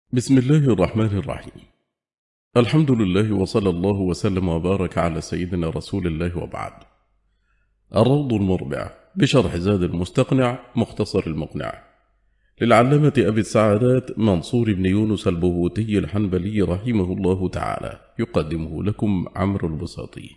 بسم الله الرحمن الرحيم. الحمد لله وصلى الله وسلم وبارك على سيدنا رسول الله وبعد. الروض المربع بشرح زاد المستقنع مختصر المقنع للعلامة أبي السعادات منصور بن يونس البهوتي الحنبلي رحمه الله تعالى، يقدمه لكم عمرو البساطي.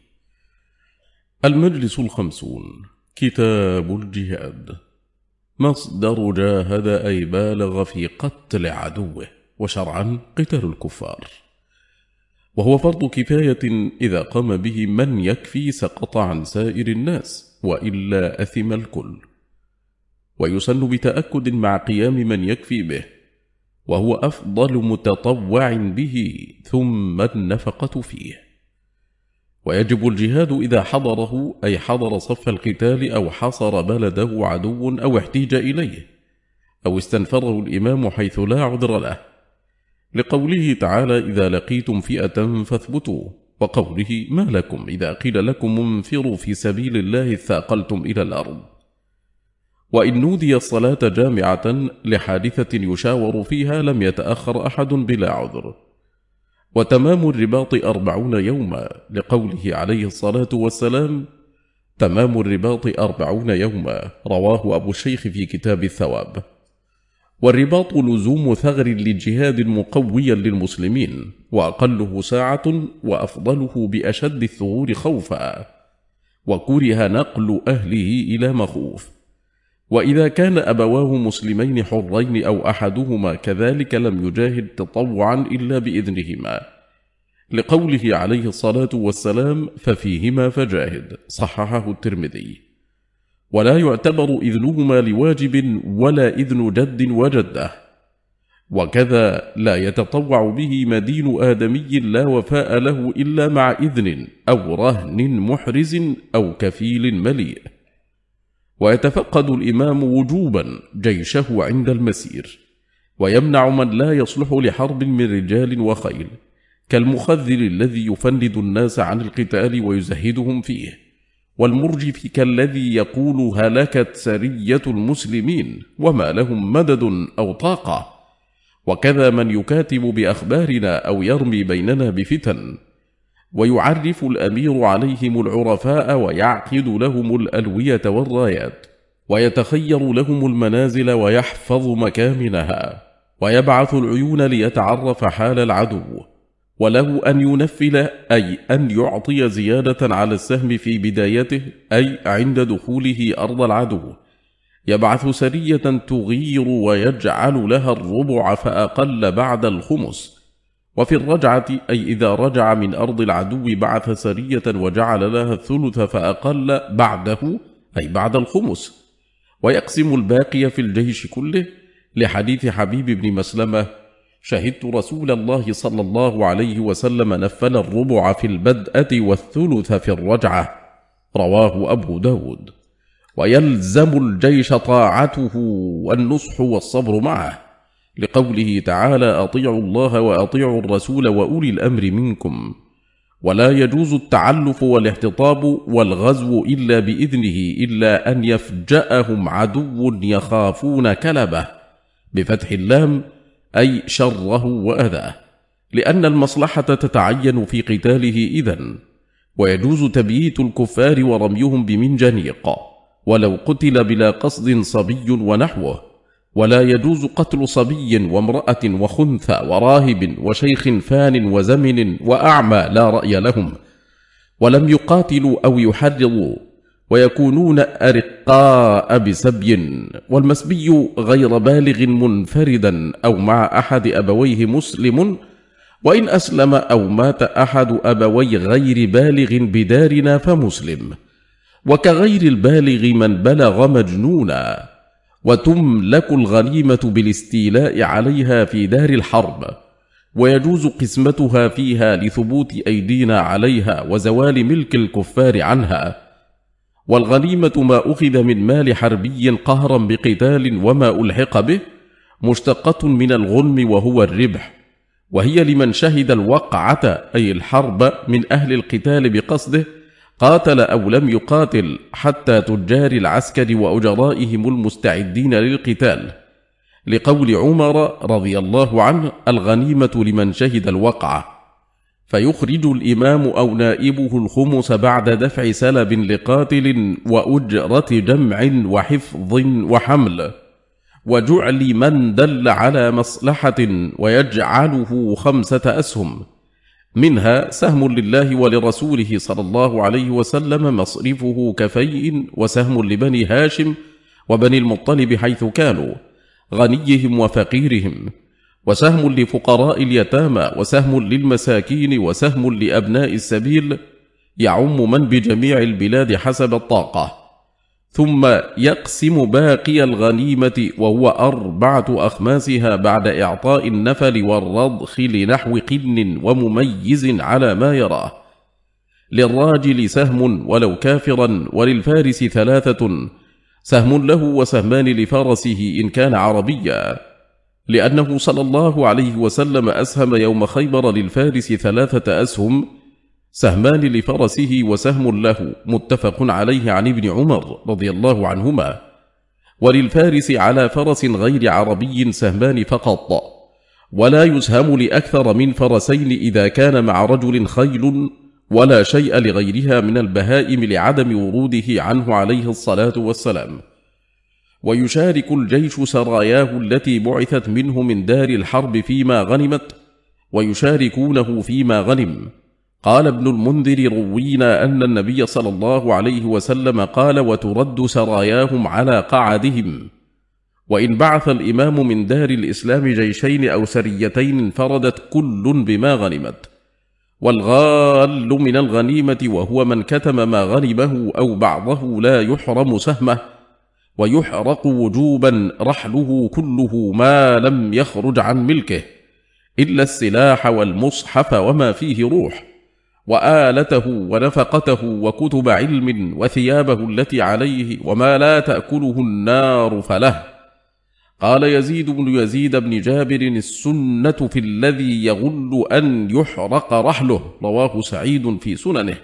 المجلس 50. كتاب الجهاد. مصدر جاهد أي بالغ في قتل عدوه، وشرعا قتال الكفار، وهو فرض كفاية إذا قام به من يكفي سقط عن سائر الناس، وإلا أثم الكل. ويسن بتأكد مع قيام من يكفي به، وهو أفضل متطوع به، ثم النفقة فيه. ويجب الجهاد إذا حضره، أي حضر صف القتال أو حصر بلده عدو أو احتيج إليه أو استنفره الإمام حيث لا عذر له، لقوله تعالى: إذا لقيتم فئة فاثبتوا، وقوله: ما لكم إذا قيل لكم انفروا في سبيل الله اثاقلتم إلى الأرض. وإن نودي الصلاة جامعة لحادثة يشاور فيها لم يتأخر أحد بلا عذر. وتمام الرباط 40 يوما، لقوله عليه الصلاة والسلام: تمام الرباط 40 يوما، رواه أبو الشيخ في كتاب الثواب. والرباط لزوم ثغر لجهاد مقويا للمسلمين، وأقله ساعة، وأفضله بأشد الثغور خوفا، وكره نقل أهله إلى مخوف. وإذا كان أبواه مسلمين حرين أو أحدهما كذلك لم يجاهد تطوعا إلا بإذنهما، لقوله عليه الصلاة والسلام: ففيهما فجاهد، صححه الترمذي. ولا يعتبر إذنهما لواجب ولا إذن جد وجدة. وكذا لا يتطوع به مدين آدمي لا وفاء له إلا مع إذن أو رهن محرز أو كفيل مليء. ويتفقد الإمام وجوبا جيشه عند المسير، ويمنع من لا يصلح لحرب من رجال وخيل، كالمخذل الذي يفند الناس عن القتال ويزهدهم فيه، والمرجف كالذي يقول: هلكت سرية المسلمين وما لهم مدد أو طاقة. وكذا من يكاتب بأخبارنا أو يرمي بيننا بفتن، ويعرف الأمير عليهم العرفاء ويعقد لهم الألوية والرايات، ويتخير لهم المنازل ويحفظ مكامنها، ويبعث العيون ليتعرف حال العدو، وله أن ينفل، أي أن يعطي زيادة على السهم في بدايته، أي عند دخوله أرض العدو. يبعث سرية تغير ويجعل لها الربع فأقل بعد الخمس. وفي الرجعة، أي إذا رجع من أرض العدو بعث سرية وجعل لها الثلث فأقل بعده، أي بعد الخمس. ويقسم الباقي في الجيش كله، لحديث حبيب بن مسلمة: شهدت رسول الله صلى الله عليه وسلم نفل الربع في البدءة والثلث في الرجعة، رواه أبو داود. ويلزم الجيش طاعته والنصح والصبر معه، لقوله تعالى: أطيعوا الله وأطيعوا الرسول وأولي الأمر منكم. ولا يجوز التعلف والاحتطاب والغزو إلا بإذنه، إلا أن يفجأهم عدو يخافون كلبه، بفتح اللام، أي شره وأذاه، لأن المصلحة تتعين في قتاله إذن. ويجوز تبييت الكفار ورميهم بمنجنيق، ولو قتل بلا قصد صبي ونحوه. ولا يجوز قتل صبي وامرأة وخنثى وراهب وشيخ فان وزمن وأعمى لا رأي لهم، ولم يقاتلوا أو يحرضوا، ويكونون أرقاء بسبي. والمسبي غير بالغ منفردا أو مع أحد أبويه مسلم، وإن أسلم أو مات أحد أبوي غير بالغ بدارنا فمسلم. وكغير البالغ من بلغ مجنونا. وتملك الغنيمة بالاستيلاء عليها في دار الحرب، ويجوز قسمتها فيها لثبوت أيدينا عليها وزوال ملك الكفار عنها. والغنيمة ما أخذ من مال حربي قهرا بقتال وما ألحق به، مشتقة من الغنم وهو الربح، وهي لمن شهد الوقعة، أي الحرب، من أهل القتال بقصده، قاتل أو لم يقاتل، حتى تجار العسكر وأجرائهم المستعدين للقتال، لقول عمر رضي الله عنه: الغنيمة لمن شهد الوقعة. فيخرج الإمام أو نائبه الخمس بعد دفع سلب لقاتل وأجرة جمع وحفظ وحمل، وجعل من دل على مصلحة، ويجعله 5 أسهم، منها سهم لله ولرسوله صلى الله عليه وسلم مصرفه كفيء، وسهم لبني هاشم وبني المطلب حيث كانوا، غنيهم وفقيرهم، وسهم لفقراء اليتامى، وسهم للمساكين، وسهم لأبناء السبيل، يعم من بجميع البلاد حسب الطاقة. ثم يقسم باقي الغنيمة وهو 4 أخماسها بعد إعطاء النفل والرضخ لنحو قن ومميز على ما يراه. للراجل سهم ولو كافرا، وللفارس 3، سهم له وسهمان لفرسه إن كان عربيا، لأنه صلى الله عليه وسلم أسهم يوم خيبر للفارس 3 أسهم، سهمان لفرسه وسهم له، متفق عليه عن ابن عمر رضي الله عنهما. وللفارس على فرس غير عربي سهمان فقط، ولا يسهم لأكثر من فرسين إذا كان مع رجل خيل، ولا شيء لغيرها من البهائم لعدم وروده عنه عليه الصلاة والسلام. ويشارك الجيش سراياه التي بعثت منه من دار الحرب فيما غنمت، ويشاركونه فيما غنم. قال ابن المنذر: روينا أن النبي صلى الله عليه وسلم قال: وترد سراياهم على قعدهم. وإن بعث الإمام من دار الإسلام جيشين أو سريتين انفردت كل بما غنمت. والغال من الغنيمة وهو من كتم ما غنمه أو بعضه لا يحرم سهمه، ويحرق وجوبا رحله كله ما لم يخرج عن ملكه، إلا السلاح والمصحف وما فيه روح، وآلته ونفقته وكتب علم وثيابه التي عليه، وما لا تأكله النار فله. قال يزيد بن يزيد بن جابر: السنة في الذي يغل أن يحرق رحله، رواه سعيد في سننه.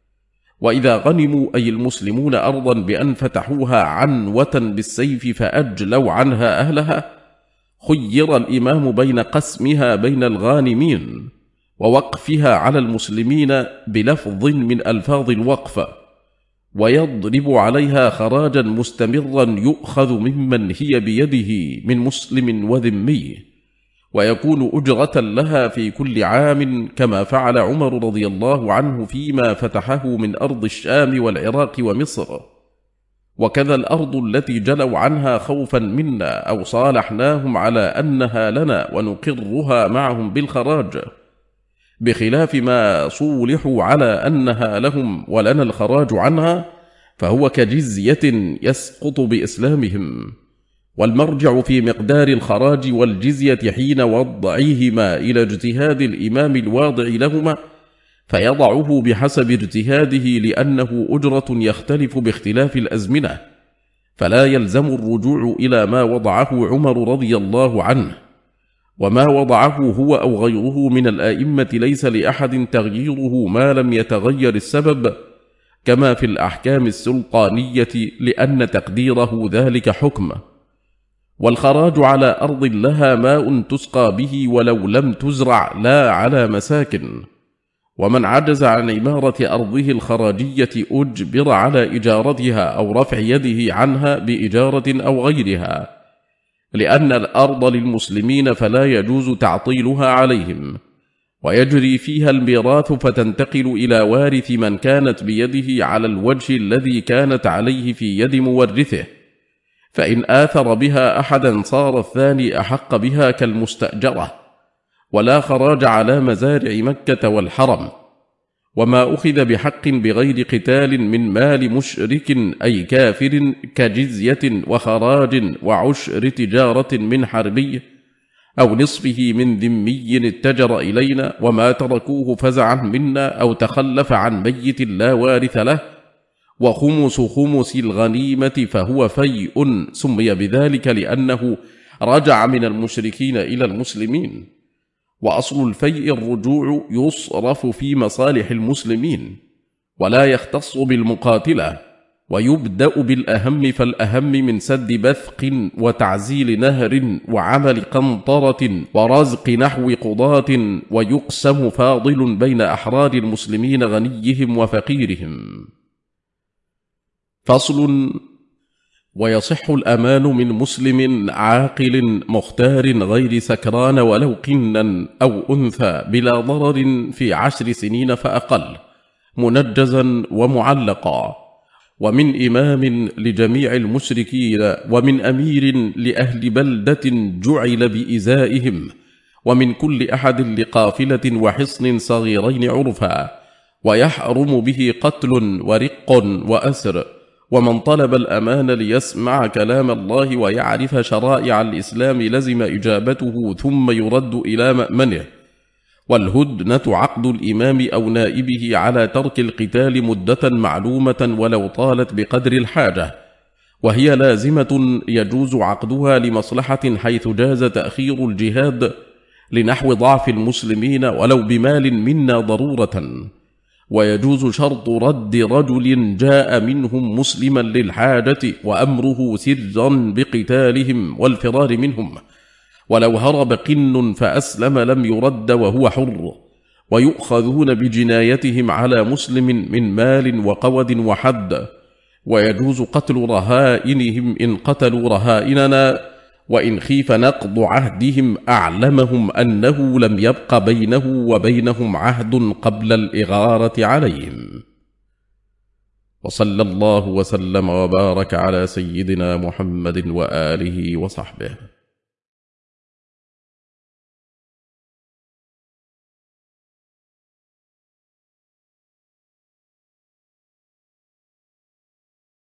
وإذا غنموا أي المسلمون أرضا بأن فتحوها عنوة بالسيف فأجلوا عنها أهلها، خير الإمام بين قسمها بين الغانمين ووقفها على المسلمين بلفظ من ألفاظ الوقف، ويضرب عليها خراجا مستمرا يؤخذ ممن هي بيده من مسلم وذمي، ويكون أجرة لها في كل عام، كما فعل عمر رضي الله عنه فيما فتحه من أرض الشام والعراق ومصر. وكذا الأرض التي جلوا عنها خوفا منا أو صالحناهم على أنها لنا ونقرها معهم بالخراج، بخلاف ما صولحوا على أنها لهم ولنا الخراج عنها، فهو كجزية يسقط بإسلامهم. والمرجع في مقدار الخراج والجزية حين وضعهما إلى اجتهاد الإمام الواضع لهما، فيضعه بحسب اجتهاده، لأنه أجرة يختلف باختلاف الأزمنة، فلا يلزم الرجوع إلى ما وضعه عمر رضي الله عنه. وما وضعه هو أو غيره من الآئمة ليس لأحد تغييره ما لم يتغير السبب، كما في الأحكام السلطانية، لأن تقديره ذلك حكم. والخراج على أرض لها ماء تسقى به ولو لم تزرع، لا على مساكن. ومن عجز عن عمارة أرضه الخراجية أجبر على إجارتها أو رفع يده عنها بإجارة أو غيرها، لأن الأرض للمسلمين فلا يجوز تعطيلها عليهم، ويجري فيها الميراث فتنتقل إلى وارث من كانت بيده على الوجه الذي كانت عليه في يد مورثه، فإن آثر بها أحدا صار الثاني أحق بها كالمستأجرة. ولا خراج على مزارع مكة والحرم. وما أخذ بحق بغير قتال من مال مشرك أي كافر كجزية وخراج وعشر تجارة من حربي أو نصفه من ذمي اتجر إلينا، وما تركوه فزعا منا أو تخلف عن ميت لا وارث له، وخمس خمس الغنيمة فهو فيء، سمي بذلك لأنه رجع من المشركين إلى المسلمين. وأصل الفيء الرجوع يصرف في مصالح المسلمين، ولا يختص بالمقاتلة، ويبدأ بالأهم فالأهم من سد بثق وتعزيل نهر وعمل قنطرة ورزق نحو قضاة، ويقسم فاضل بين أحرار المسلمين غنيهم وفقيرهم. فصل: ويصح الأمان من مسلم عاقل مختار غير سكران ولو قنا أو أنثى بلا ضرر في 10 سنين فأقل، منجزا ومعلقا، ومن إمام لجميع المشركين، ومن أمير لأهل بلدة جعل بإزائهم، ومن كل أحد لقافلة وحصن صغيرين عرفا، ويحرم به قتل ورق وأسر. ومن طلب الأمان ليسمع كلام الله ويعرف شرائع الإسلام لزم إجابته ثم يرد إلى مأمنه. والهدنة عقد الإمام أو نائبه على ترك القتال مدة معلومة ولو طالت بقدر الحاجة، وهي لازمة يجوز عقدها لمصلحة حيث جاز تأخير الجهاد لنحو ضعف المسلمين ولو بمال منا ضرورة، ويجوز شرط رد رجل جاء منهم مسلما للحاجة وأمره سرا بقتالهم والفرار منهم، ولو هرب قن فأسلم لم يرد وهو حر، ويؤخذون بجنايتهم على مسلم من مال وقود وحد. ويجوز قتل رهائنهم إن قتلوا رهائننا، وإن خيف نقض عهدهم أعلمهم أنه لم يبق بينه وبينهم عهد قبل الإغارة عليهم. وصلى الله وسلم وبارك على سيدنا محمد وآله وصحبه.